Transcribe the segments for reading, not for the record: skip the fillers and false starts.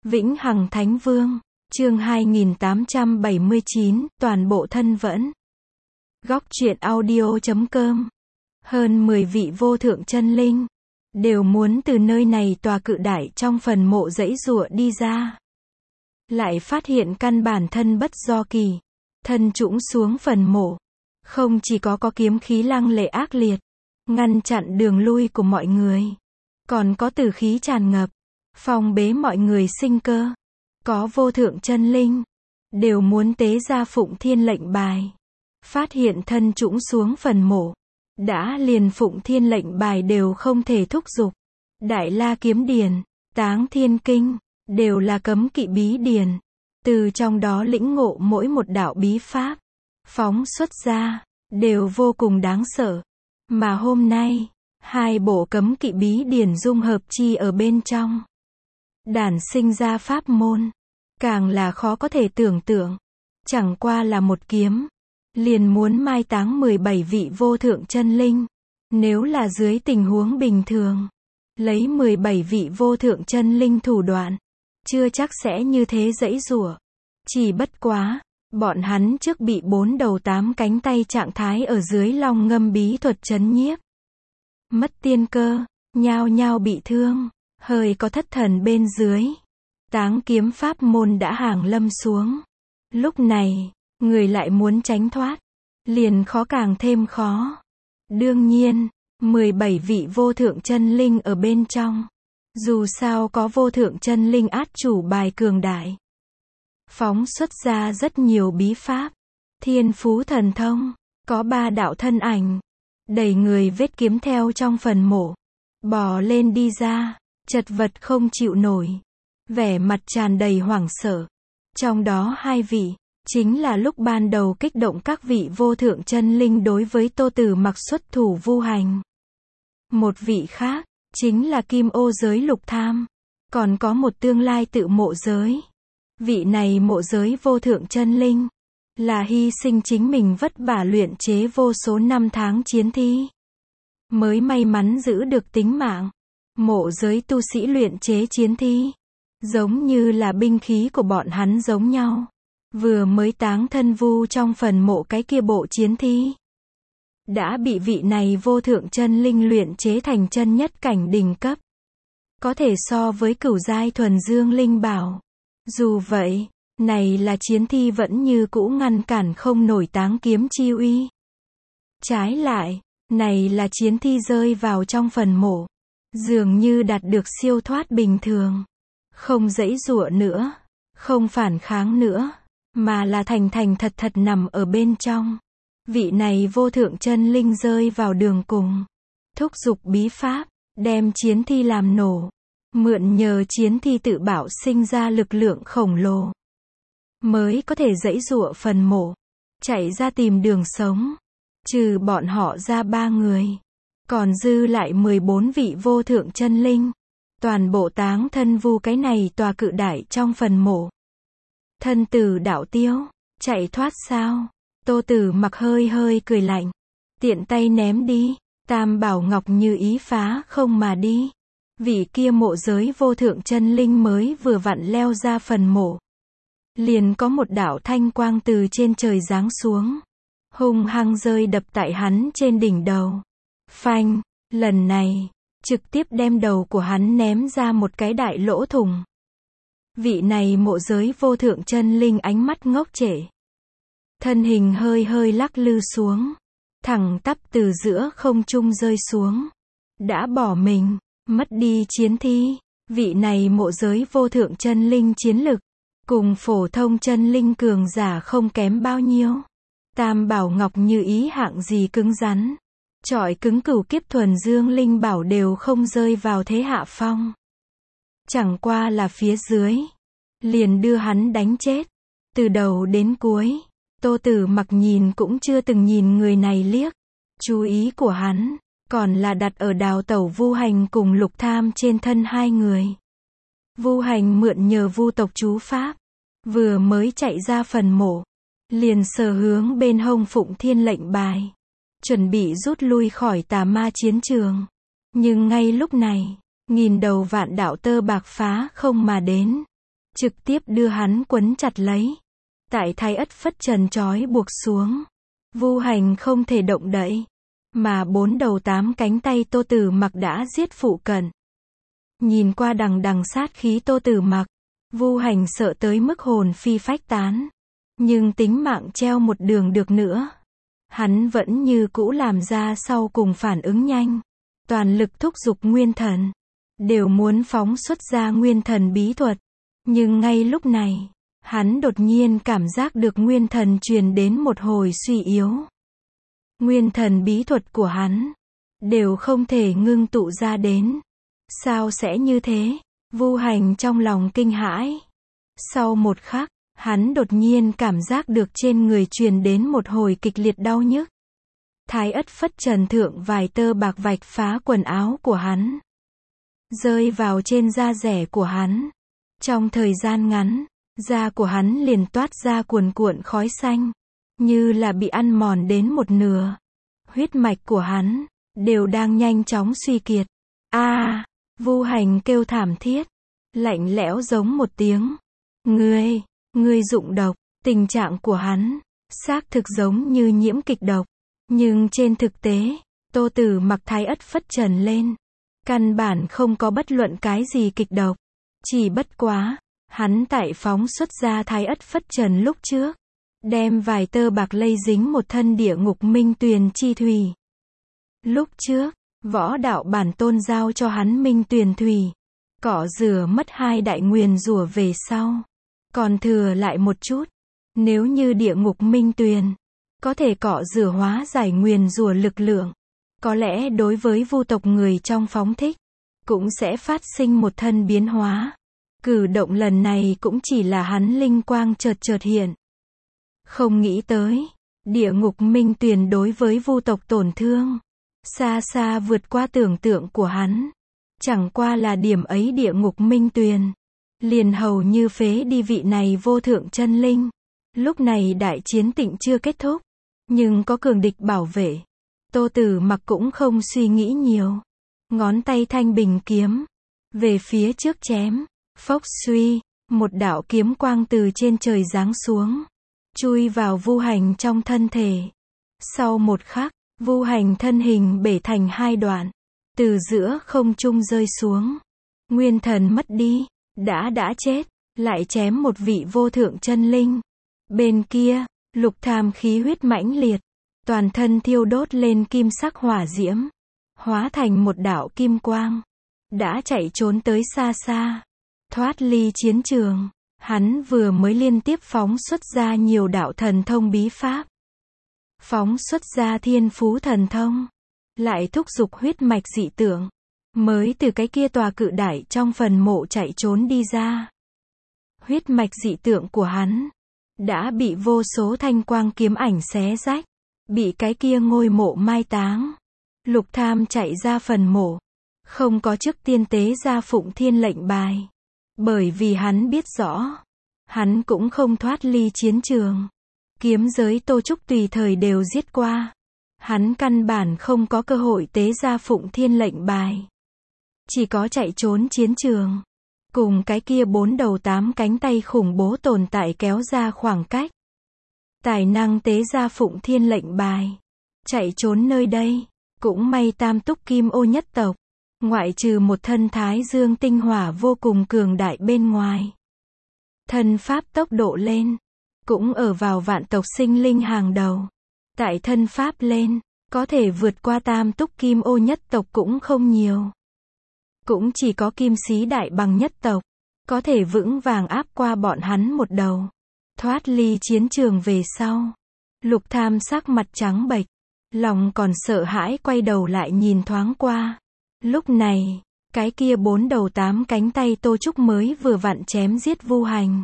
Vĩnh Hằng Thánh Vương, chương 2879, toàn bộ thân vẫn. Góc truyện audio.com. Hơn 10 vị vô thượng chân linh đều muốn từ nơi này tòa cự đại trong phần mộ giãy giụa đi ra. Lại phát hiện căn bản thân bất do kỳ, thân trũng xuống phần mộ. Không chỉ có kiếm khí lăng lệ ác liệt, ngăn chặn đường lui của mọi người, còn có tử khí tràn ngập, phong bế mọi người sinh cơ. Có vô thượng chân linh đều muốn tế ra Phụng Thiên lệnh bài. Phát hiện thân trũng xuống phần mộ, đã liền Phụng Thiên lệnh bài đều không thể thúc giục. Đại La Kiếm Điển, Táng Thiên Kinh, đều là cấm kỵ bí điển. Từ trong đó lĩnh ngộ mỗi một đạo bí pháp, phóng xuất ra, đều vô cùng đáng sợ. Mà hôm nay, hai bộ cấm kỵ bí điển dung hợp chi ở bên trong, đản sinh ra pháp môn, càng là khó có thể tưởng tượng. Chẳng qua là một kiếm, liền muốn mai táng 17 vị vô thượng chân linh. Nếu là dưới tình huống bình thường, lấy 17 vị vô thượng chân linh thủ đoạn, chưa chắc sẽ như thế giãy giụa. Chỉ bất quá, bọn hắn trước bị 4 đầu 8 cánh tay trạng thái ở dưới long ngâm bí thuật trấn nhiếp, mất tiên cơ, nhao nhao bị thương, hơi có thất thần bên dưới. Táng kiếm pháp môn đã hàng lâm xuống. Lúc này, người lại muốn tránh thoát, liền khó càng thêm khó. Đương nhiên, 17 vị vô thượng chân linh ở bên trong, dù sao có vô thượng chân linh át chủ bài cường đại, phóng xuất ra rất nhiều bí pháp, thiên phú thần thông. Có 3 đạo thân ảnh, đầy người vết kiếm theo trong phần mộ, bò lên đi ra, chật vật không chịu nổi, vẻ mặt tràn đầy hoảng sợ. Trong đó 2 vị, chính là lúc ban đầu kích động các vị vô thượng chân linh đối với Tô Tử Mặc xuất thủ vu hành. Một vị khác, chính là Kim Ô giới Lục Tham. Còn có một tương lai tự mộ giới. Vị này mộ giới vô thượng chân linh, là hy sinh chính mình vất vả luyện chế vô số năm tháng chiến thi, mới may mắn giữ được tính mạng. Mộ giới tu sĩ luyện chế chiến thi, giống như là binh khí của bọn hắn giống nhau. Vừa mới táng thân vu trong phần mộ cái kia bộ chiến thi, đã bị vị này vô thượng chân linh luyện chế thành chân nhất cảnh đỉnh cấp. Có thể so với cửu giai thuần dương linh bảo. Dù vậy, này là chiến thi vẫn như cũ ngăn cản không nổi táng kiếm chi uy. Trái lại, này là chiến thi rơi vào trong phần mộ, dường như đạt được siêu thoát bình thường. Không giãy giụa nữa, không phản kháng nữa, mà là thành thành thật thật nằm ở bên trong. Vị này vô thượng chân linh rơi vào đường cùng, thúc giục bí pháp, đem chiến thi làm nổ, mượn nhờ chiến thi tự bảo sinh ra lực lượng khổng lồ, mới có thể giãy giụa phần mộ, chạy ra tìm đường sống. Trừ bọn họ ra 3 người, còn dư lại 14 vị vô thượng chân linh, toàn bộ táng thân vu cái này tòa cự đại trong phần mộ. Thân tử đạo tiêu, chạy thoát sao? Tô Tử Mặc hơi hơi cười lạnh, tiện tay ném đi, Tam Bảo Ngọc như ý phá không mà đi. Vị kia mộ giới vô thượng chân linh mới vừa vặn leo ra phần mộ, liền có một đạo thanh quang từ trên trời giáng xuống, hung hăng rơi đập tại hắn trên đỉnh đầu. Phanh, lần này, trực tiếp đem đầu của hắn ném ra một cái đại lỗ thủng. Vị này mộ giới vô thượng chân linh ánh mắt ngốc trệ, thân hình hơi hơi lắc lư xuống, thẳng tắp từ giữa không trung rơi xuống. Đã bỏ mình, mất đi chiến thi. Vị này mộ giới vô thượng chân linh chiến lực, cùng phổ thông chân linh cường giả không kém bao nhiêu. Tam Bảo Ngọc như ý hạng gì cứng rắn, trọi cứng cửu kiếp thuần dương linh bảo đều không rơi vào thế hạ phong. Chẳng qua là phía dưới, liền đưa hắn đánh chết. Từ đầu đến cuối, Tô Tử Mặc nhìn cũng chưa từng nhìn người này liếc. Chú ý của hắn, còn là đặt ở đào tẩu vu hành cùng Lục Tham trên thân 2 người. Vu hành mượn nhờ vu tộc chú pháp, vừa mới chạy ra phần mộ, liền sờ hướng bên hông Phụng Thiên lệnh bài, chuẩn bị rút lui khỏi tà ma chiến trường. Nhưng ngay lúc này, nghìn đầu vạn đạo tơ bạc phá không mà đến, trực tiếp đưa hắn quấn chặt lấy. Tại Thái Ất phất trần trói buộc xuống. Vu Hành không thể động đậy. Mà 4 đầu 8 cánh tay Tô Tử Mặc đã giết phụ cận. Nhìn qua đằng đằng sát khí Tô Tử Mặc, Vu Hành sợ tới mức hồn phi phách tán. Nhưng tính mạng treo một đường được nữa. Hắn vẫn như cũ làm ra sau cùng phản ứng nhanh. Toàn lực thúc giục nguyên thần. Đều muốn phóng xuất ra nguyên thần bí thuật. Nhưng ngay lúc này, hắn đột nhiên cảm giác được nguyên thần truyền đến một hồi suy yếu. Nguyên thần bí thuật của hắn đều không thể ngưng tụ ra đến. Sao sẽ như thế? Vu Hành trong lòng kinh hãi. Sau một khắc, hắn đột nhiên cảm giác được trên người truyền đến một hồi kịch liệt đau nhức. Thái Ất phất trần thượng vài tơ bạc vạch phá quần áo của hắn, rơi vào trên da rẻ của hắn. Trong thời gian ngắn, da của hắn liền toát ra cuồn cuộn khói xanh, như là bị ăn mòn đến một nửa. Huyết mạch của hắn đều đang nhanh chóng suy kiệt. Vu Hành kêu thảm thiết, lạnh lẽo giống một tiếng. Ngươi dụng độc. Tình trạng của hắn xác thực giống như nhiễm kịch độc, nhưng trên thực tế, Tô Tử Mặc Thái Ất phất trần lên, căn bản không có bất luận cái gì kịch độc. Chỉ bất quá, hắn tại phóng xuất ra Thái Ất phất trần lúc trước, đem vài tơ bạc lây dính một thân địa ngục minh tuyền chi thủy. Lúc trước, võ đạo bản tôn giao cho hắn minh tuyền thủy, cọ rửa mất 2 đại nguyền rủa về sau, còn thừa lại một chút. Nếu như địa ngục minh tuyền có thể cọ rửa hóa giải nguyền rủa lực lượng, có lẽ đối với vu tộc người trong phóng thích, cũng sẽ phát sinh một thân biến hóa. Cử động lần này cũng chỉ là hắn linh quang chợt chợt hiện. Không nghĩ tới, địa ngục minh tuyền đối với vu tộc tổn thương xa xa vượt qua tưởng tượng của hắn. Chẳng qua là điểm ấy địa ngục minh tuyền liền hầu như phế đi vị này vô thượng chân linh. Lúc này đại chiến tịnh chưa kết thúc, nhưng có cường địch bảo vệ, Tô Tử Mặc cũng không suy nghĩ nhiều. Ngón tay thanh bình kiếm về phía trước chém, phốc suy, một đạo kiếm quang từ trên trời giáng xuống, chui vào Vu Hành trong thân thể. Sau một khắc, Vu Hành thân hình bể thành 2 đoạn, từ giữa không trung rơi xuống. Nguyên thần mất đi, đã chết, lại chém một vị vô thượng chân linh. Bên kia, Lục Tham khí huyết mãnh liệt, toàn thân thiêu đốt lên kim sắc hỏa diễm, hóa thành một đạo kim quang, đã chạy trốn tới xa xa, thoát ly chiến trường. Hắn vừa mới liên tiếp phóng xuất ra nhiều đạo thần thông bí pháp, phóng xuất ra thiên phú thần thông, lại thúc giục huyết mạch dị tượng, mới từ cái kia tòa cự đại trong phần mộ chạy trốn đi ra. Huyết mạch dị tượng của hắn đã bị vô số thanh quang kiếm ảnh xé rách, bị cái kia ngôi mộ mai táng. Lục Tham chạy ra phần mộ, không có trước tiên tế ra Phụng Thiên lệnh bài, bởi vì hắn biết rõ, hắn cũng không thoát ly chiến trường. Kiếm giới Tô Trúc tùy thời đều giết qua, hắn căn bản không có cơ hội tế ra Phụng Thiên lệnh bài, chỉ có chạy trốn chiến trường, cùng cái kia 4 đầu 8 cánh tay khủng bố tồn tại kéo ra khoảng cách. Tài năng tế ra Phụng Thiên lệnh bài, chạy trốn nơi đây. Cũng may Tam Túc Kim Ô nhất tộc, ngoại trừ một thân Thái Dương tinh hỏa vô cùng cường đại bên ngoài, thân pháp tốc độ lên cũng ở vào vạn tộc sinh linh hàng đầu. Tại thân pháp lên, có thể vượt qua Tam Túc Kim Ô nhất tộc cũng không nhiều. Cũng chỉ có Kim Sĩ Đại Bằng nhất tộc có thể vững vàng áp qua bọn hắn một đầu. Thoát ly chiến trường về sau, Lục Tham sắc mặt trắng bệch, lòng còn sợ hãi quay đầu lại nhìn thoáng qua. Lúc này, cái kia 4 đầu 8 cánh tay Tô Trúc mới vừa vặn chém giết Vu Hành,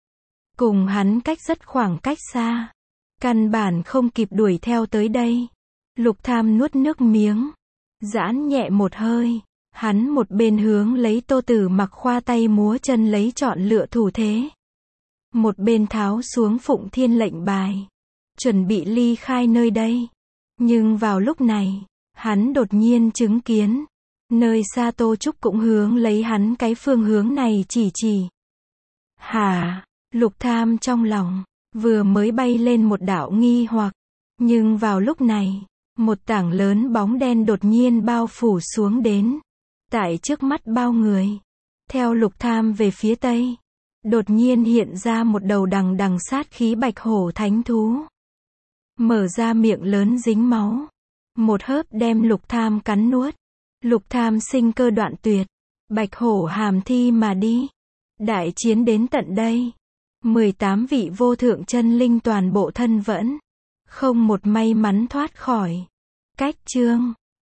cùng hắn cách rất khoảng cách xa, căn bản không kịp đuổi theo tới đây. Lục Tham nuốt nước miếng, giãn nhẹ một hơi, hắn một bên hướng lấy Tô Tử Mặc khoa tay múa chân lấy chọn lựa thủ thế, một bên tháo xuống Phụng Thiên lệnh bài, chuẩn bị ly khai nơi đây. Nhưng vào lúc này, hắn đột nhiên chứng kiến, nơi xa Tô Trúc cũng hướng lấy hắn cái phương hướng này chỉ. Hả? Lục Tham trong lòng, vừa mới bay lên một đạo nghi hoặc. Nhưng vào lúc này, một tảng lớn bóng đen đột nhiên bao phủ xuống đến. Tại trước mắt bao người. Theo Lục Tham về phía tây. Đột nhiên hiện ra một đầu đằng đằng sát khí bạch hổ thánh thú. Mở ra miệng lớn dính máu. Một hớp đem Lục Tham cắn nuốt. Lục Tham sinh cơ đoạn tuyệt. Bạch hổ hàm thi mà đi. Đại chiến đến tận đây. 18 vị vô thượng chân linh toàn bộ thân vẫn. Không một may mắn thoát khỏi. Cách chương